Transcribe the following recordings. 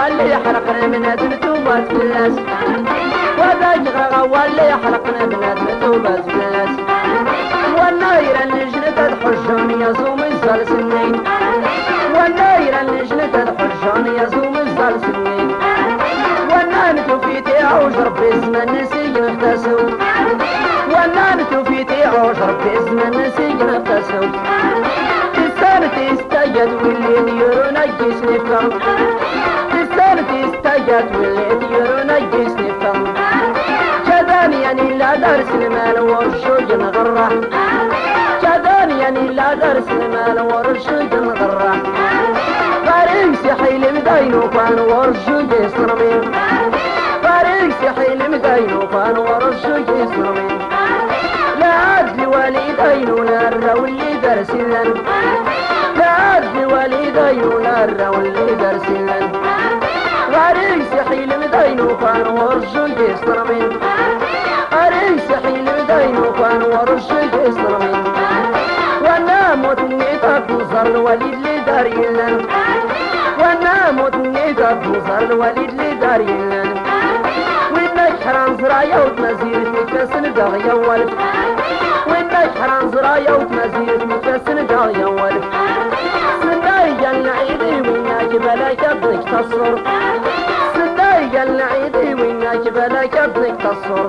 واللي حرقنا من توبات الناس وذا يغرق واللي حرقنا من توبات الناس والناير اللجنة تحجون يزوم الزال سنين والناير اللجنة تحجون يزوم الزال سنين والنانتو في تعوش ربي الزمن نسي نغتسو والنانتو في تعوش ربي الزمن نسي نغتسو تستانتي استجد واللي ديرو نجيس نفهم تستانتي استجد واللي ديرو نجيس نفهم كذاني أني لا درس المال والشوج نغرح كذاني أني لا درس المال والشوج نغرح فارق سحيل مدينو كان والشوج يسرمين فارق سحيل مدينو كان والشوج يسرمين لا عدل والدين ولا الرولي درس لن لا عدل والدين ولا الرولي درس لن فارق سحيل مدينو كان والشوج يسرمين فارق سحيل مدينو كان والشوج يسرمين وانا موتني تبوزر الوليد اللي داري لن وانا موتني تبوزر الوليد اللي داري لن وينك حرام زرايا وتمازير متكسن داغيا والف وينك حرام زرايا وتمازير متكسن داغيا والف سناي قال عيدي وينك بلاك ابنك تصر سناي قال عيدي وينك بلاك ابنك تصر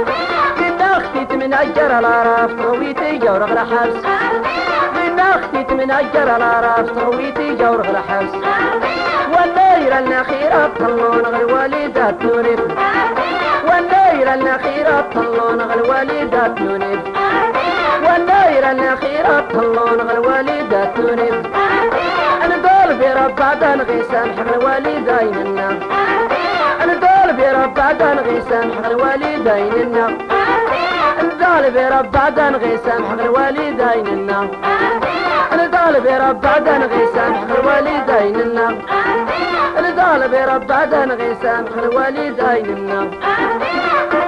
اختي تمنجر العراف طويتي جورغ الحبس من اختي تمنجر العراف طويتي جورغ الحبس والنير الأخيرة طلون غالوالدات نونف والنير الأخيرة طلون غالوالدات نونف والنير الأخيرة طلون غالوالدات نونف أنا قلبي رب عدن غيسان حق الوالدين النار أنا قلبي رب عدن غيسان حق الوالدين النار طالب رب عدن غيسان حق الوالدين النار أنا طالب رب عدن غيسان حق الوالدين النار أنا طالب رب عدن غيسان حق الوالدين النار